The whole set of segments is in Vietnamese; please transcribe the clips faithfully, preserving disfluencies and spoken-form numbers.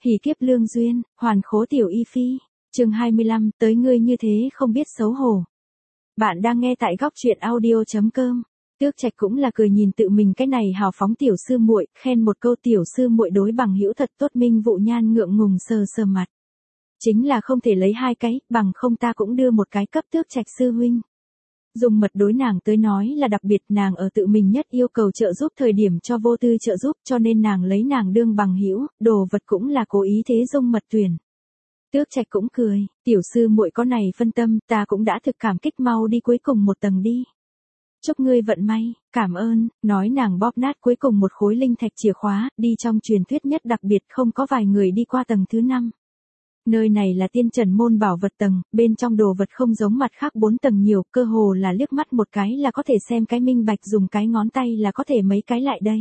Hỉ kiếp lương duyên, hoàn khố tiểu y phi. Chương hai mươi lăm, tới ngươi như thế không biết xấu hổ. Bạn đang nghe tại góc truyện audio chấm com. Tước Trạch cũng là cười nhìn tự mình cái này hào phóng tiểu sư muội, khen một câu tiểu sư muội đối bằng hữu thật tốt. Minh Vụ Nhan ngượng ngùng sờ sờ mặt. Chính là không thể lấy hai cái, bằng không ta cũng đưa một cái cấp Tước Trạch sư huynh. Dùng mật đối nàng tới nói là đặc biệt, nàng ở tự mình nhất yêu cầu trợ giúp thời điểm cho vô tư trợ giúp, cho nên nàng lấy nàng đương bằng hữu, đồ vật cũng là cố ý thế dung mật tuyển. Tước Trạch cũng cười, tiểu sư muội có này phân tâm, ta cũng đã thực cảm kích, mau đi cuối cùng một tầng đi. Chúc ngươi vận may, cảm ơn, nói nàng bóp nát cuối cùng một khối linh thạch chìa khóa, đi trong truyền thuyết nhất đặc biệt không có vài người đi qua tầng thứ năm. Nơi này là tiên trần môn bảo vật tầng, bên trong đồ vật không giống mặt khác bốn tầng nhiều, cơ hồ là liếc mắt một cái là có thể xem cái minh bạch, dùng cái ngón tay là có thể mấy cái lại đây.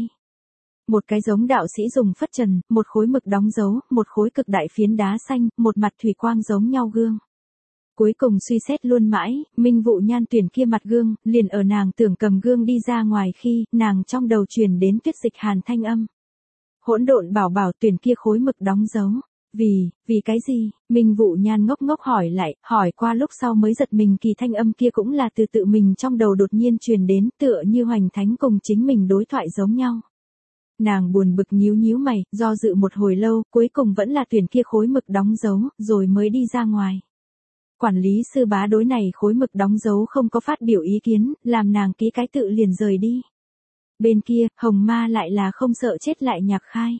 Một cái giống đạo sĩ dùng phất trần, một khối mực đóng dấu, một khối cực đại phiến đá xanh, một mặt thủy quang giống nhau gương. Cuối cùng suy xét luôn mãi, Minh Vụ Nhan tuyển kia mặt gương, liền ở nàng tưởng cầm gương đi ra ngoài khi, nàng trong đầu truyền đến Tuyết Dịch Hàn thanh âm. Hỗn độn bảo bảo tuyển kia khối mực đóng dấu. Vì, vì cái gì? Minh Vụ Nhan ngốc ngốc hỏi lại, hỏi qua lúc sau mới giật mình, kỳ thanh âm kia cũng là từ tự mình trong đầu đột nhiên truyền đến, tựa như Hoành Thánh cùng chính mình đối thoại giống nhau. Nàng buồn bực nhíu nhíu mày, do dự một hồi lâu, cuối cùng vẫn là tuyển kia khối mực đóng dấu, rồi mới đi ra ngoài. Quản lý sư bá đối này khối mực đóng dấu không có phát biểu ý kiến, làm nàng ký cái tự liền rời đi. Bên kia, Hồng Ma lại là không sợ chết lại nhạc khai.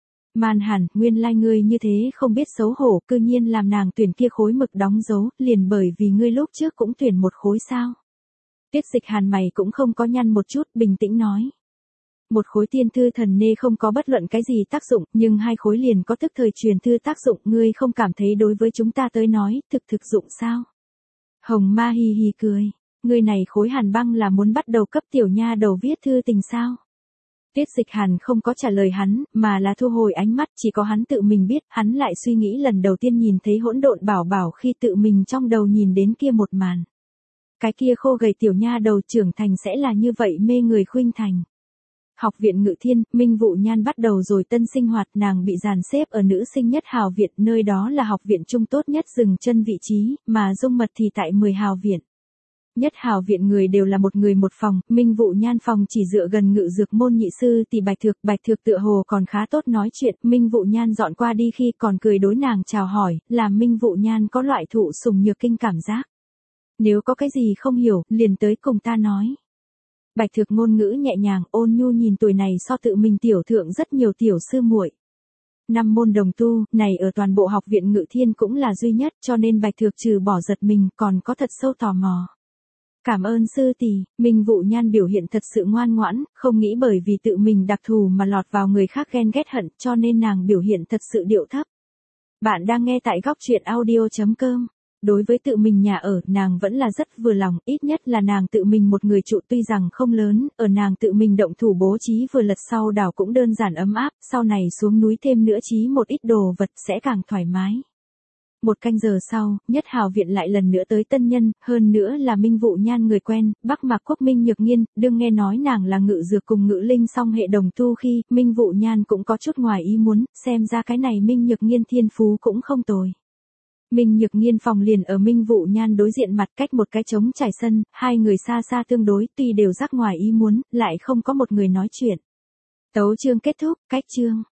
Man Hàn, nguyên lai like ngươi như thế không biết xấu hổ, cư nhiên làm nàng tuyển kia khối mực đóng dấu, liền bởi vì ngươi lúc trước cũng tuyển một khối sao. Tuyết Dịch Hàn mày cũng không có nhăn một chút, bình tĩnh nói. Một khối tiên thư thần nê không có bất luận cái gì tác dụng, nhưng hai khối liền có tức thời truyền thư tác dụng, ngươi không cảm thấy đối với chúng ta tới nói, thực thực dụng sao? Hồng Ma hi hi cười, ngươi này khối hàn băng là muốn bắt đầu cấp tiểu nha đầu viết thư tình sao? Tuyết Dịch Hàn không có trả lời hắn, mà là thu hồi ánh mắt, chỉ có hắn tự mình biết, hắn lại suy nghĩ lần đầu tiên nhìn thấy hỗn độn bảo bảo khi tự mình trong đầu nhìn đến kia một màn. Cái kia khô gầy tiểu nha đầu trưởng thành sẽ là như vậy mê người khuynh thành. Học viện Ngự Thiên, Minh Vụ Nhan bắt đầu rồi tân sinh hoạt, nàng bị dàn xếp ở nữ sinh nhất hào viện, nơi đó là học viện trung tốt nhất dừng chân vị trí, mà Dung Mật thì tại mười hào viện. Nhất hào viện người đều là một người một phòng, Minh Vụ Nhan phòng chỉ dựa gần Ngự Dược môn nhị sư tỷ Bạch Thược, Bạch Thược tựa hồ còn khá tốt nói chuyện, Minh Vụ Nhan dọn qua đi khi còn cười đối nàng chào hỏi, làm Minh Vụ Nhan có loại thụ sùng nhược kinh cảm giác. Nếu có cái gì không hiểu, liền tới cùng ta nói. Bạch Thược ngôn ngữ nhẹ nhàng, ôn nhu nhìn tuổi này so tự mình tiểu thượng rất nhiều tiểu sư muội. Năm môn đồng tu, này ở toàn bộ học viện Ngự Thiên cũng là duy nhất, cho nên Bạch Thược trừ bỏ giật mình còn có thật sâu tò mò. Cảm ơn sư tỷ, Minh Vụ Nhan biểu hiện thật sự ngoan ngoãn, không nghĩ bởi vì tự mình đặc thù mà lọt vào người khác ghen ghét hận, cho nên nàng biểu hiện thật sự điệu thấp. Bạn đang nghe tại góc truyện audio chấm com. Đối với tự mình nhà ở, nàng vẫn là rất vừa lòng, ít nhất là nàng tự mình một người trụ tuy rằng không lớn, ở nàng tự mình động thủ bố trí vừa lật sau đảo cũng đơn giản ấm áp, sau này xuống núi thêm nữa chí một ít đồ vật sẽ càng thoải mái. Một canh giờ sau, nhất hào viện lại lần nữa tới tân nhân, hơn nữa là Minh Vụ Nhan người quen, Bắc Mạc Quốc Minh Nhược Nghiên, đương nghe nói nàng là Ngự Dược cùng Ngự Linh song hệ đồng tu khi, Minh Vụ Nhan cũng có chút ngoài ý muốn, xem ra cái này Minh Nhược Nghiên thiên phú cũng không tồi. Minh Nhược Nghiên phòng liền ở Minh Vụ Nhan đối diện mặt cách một cái trống trải sân, hai người xa xa tương đối, tuy đều rắc ngoài ý muốn, lại không có một người nói chuyện. Tấu chương kết thúc, cách chương.